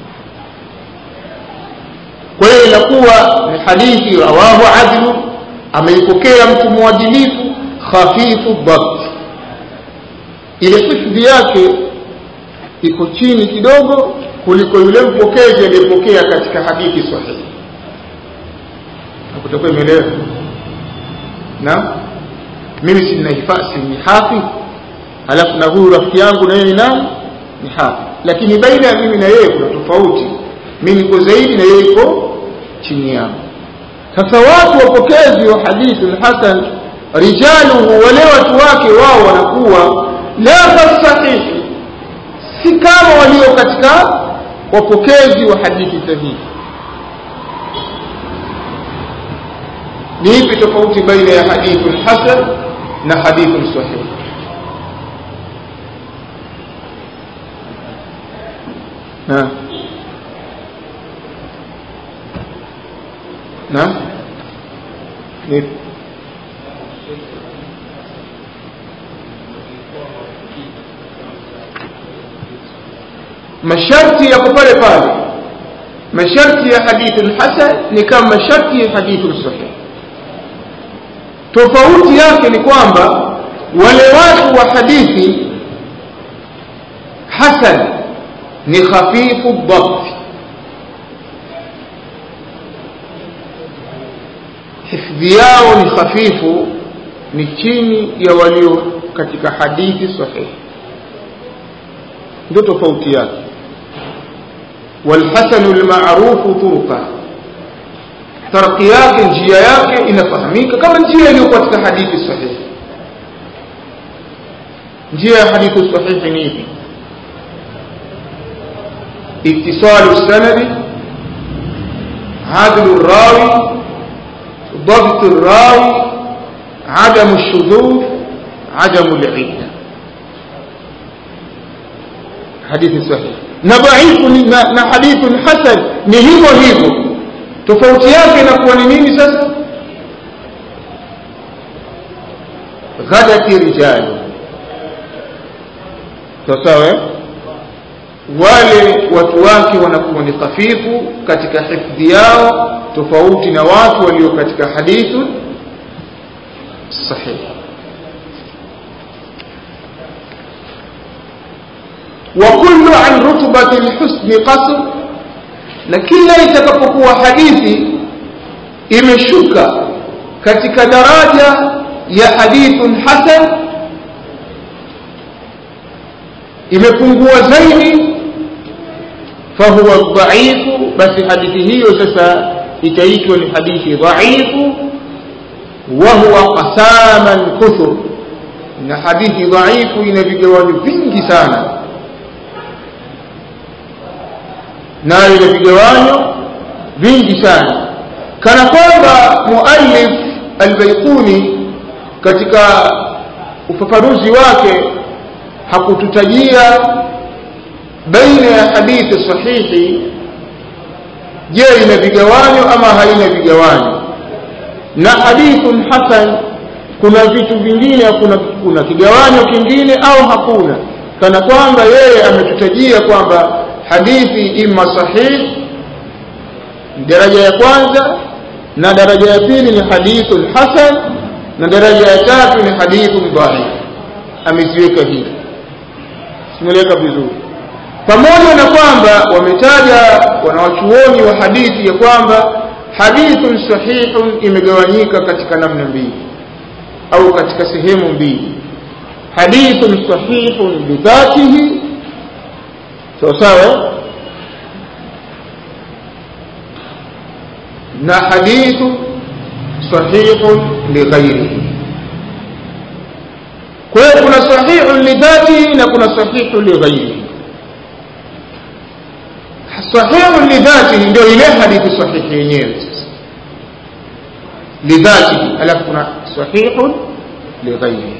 Kwa hiyo inakuwa ni hadithi rawahu adlu, ameipokea mtu mwadilifu khafifu dhabt, ile hifdhi yake iko chini kidogo kuliko yule mpokezi aliyepokea katika hadithi sahihi. Hakutokuwa imeelewa? Na mimi si ninahifadhi ni hafidh, alafu na huyu rafiki yangu na yeye ni nani? Ni hafidh. Lakini baina ya mimi na yeye kuna tofauti. Mimi niko zaidi na yeye iko chini yangu. Sasa watu wapokezi wa hadithi hasan, rijaluhu, wale watu wake wao wanakuwa la sahihi, si kama walio katika wapokezi wa hadithi sahihi. Ni ipi tofauti baina ya hadithi hasan na hadithi sahihi? na na ni masharti ya pale pale. Masharti ya hadithi hasan ni kama masharti ya hadithi sahih. Tofauti yake ni kwamba wale watu wa hadithi hasan ni khafifu dhabt, hifdhi yao ni khafifu, ni chini ya walio katika hadithi sahihi. ndio tofauti yake. والحسن المعروف طرقه, tarqi yake, njia yake inafahamika kama njia iliyokuwa katika hadithi sahihi. njia ya hadithi sahihi ni ipi? اتصال السند, عدل الراوي, ضبط الراوي, عدم الشذوذ, عدم العله. حديث صحيح. na dhaifu na hadithun hasan ni hivyo hivyo. Tofauti yake inakuwa ni nini sasa? ghadati rijal, sawa. Wale watu wake wanakuwa ni khafifu katika hifdhi yao, tofauti na watu walio katika hadithu sahih. وكل عن رتبة الحسن قصر, na kila itakapokuwa hadithi imeshuka katika daraja ya hadithun hasan, imepungua zaidi, fahuwa dhaifu, basi hadithi hiyo sasa itaitwa ni hadithi dhaifu. wa huwa qasaman kuthur, na hadithi dhaifu ina vigawanyo vingi sana, nayo ina vigawanyo vingi sana, kana kwamba muallif al-Baiquni katika ufafanuzi wake hakututajia baina ya hadithi sahihi, je ina vigawanyo ama haina vigawanyo, na hadithun hasan kuna vitu vingine, kuna kuna kigawanyo kingine au hakuna, kana kwamba yeye ametutajia kwamba hadithi ima sahih daraja ya kwanza, na daraja ya pili ni hadithun hasan, na daraja ya tatu ni hadithun dhaif. Ameziweka hivi, simeleka vizuri. Pamoja na kwamba wametaja wanawachuoni wa hadithi ya kwamba hadithun sahihun imegawanyika katika namna mbili au katika sehemu mbili. Hadithun sahihun bidhatihi, sawa sawa, na hadithu sahihun lighairihi. Kwa hiyo kuna sahihun lidhatihi na kuna sahihun lighairihi. Sahihun lidhatihi ndio ile hadithi sahihi yenyewe sasa, lidhatihi, alafu kuna sahihun lighairihi.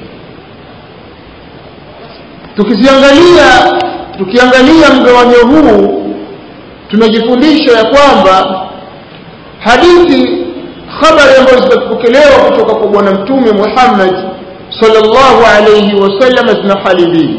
Tukiziangalia tukiangalia mgawanyo huu, tunajifundisha ya kwamba hadithi, habari ambazo zitapokelewa kutoka kwa bwana mtume Muhammad sallallahu alayhi wasallam zina hali mbili.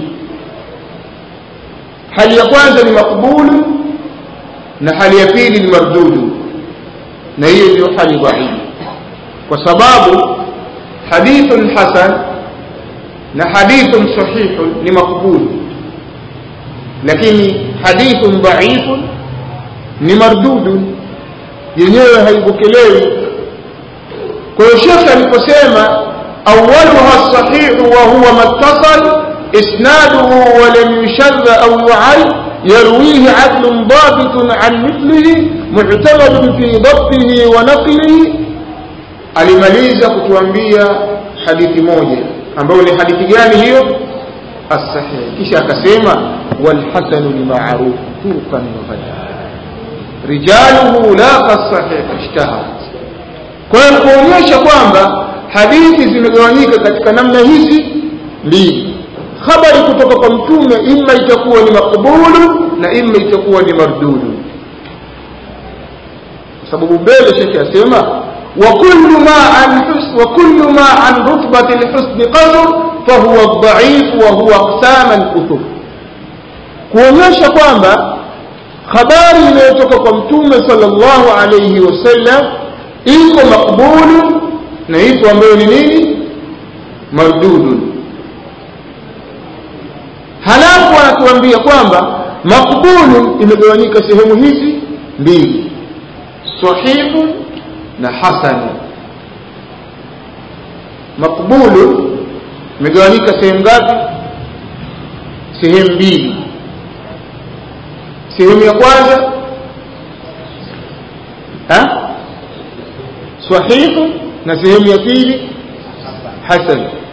Hali ya kwanza ni makbulu na hali ya pili ni mardudu, na hiyo ndio hali dhaifu. kwa sababu hadithun hasan na hadithun sahihun ni makbul, lakini hadithun dhaifun ni mardudun, yenyewe haipokelewi. Kwa hiyo Sheikh aliposema awwaluha sahih wa huwa mattasal isnaduhu wa lam yushadh aw yu'al yarwihi 'adlun dhabitun 'an mithlihi mu'tamadun fi dhabtihi wa naqlihi, alimaliza kutuambia hadithi moja ambayo ni hadithi gani hiyo? As-sahih. Kisha akasema wal hasanu li ma'ruf turqan wa ghayra rijaluhu la as-sahih ishtahat. Kwa hiyo kuonyesha kwamba hadithi zimegawanyika katika namna hizi mbili. Habari kutoka kwa mtume imma itakuwa ni makbulu na imma itakuwa ni mardudu. Sababu mbele Sheikh asema wa kullu ma an husn wa kullu ma an rutbati al-husn qadr fa huwa ad-da'if wa huwa aqsam al-kutub, kuonyesha kwamba habari inayotoka kwa mtume sallallahu alayhi wasallam iko makbulu na iko ambayo ni nini? Mardudu. Halafu anatuambia kwamba makbulu imegawanyika sehemu hizi mbili, sahihu na hasani. Makbulu imegawanyika sehemu ngapi? Sehemu mbili. Sehemu ya kwanza ha sahihu na sehemu ya pili hasan.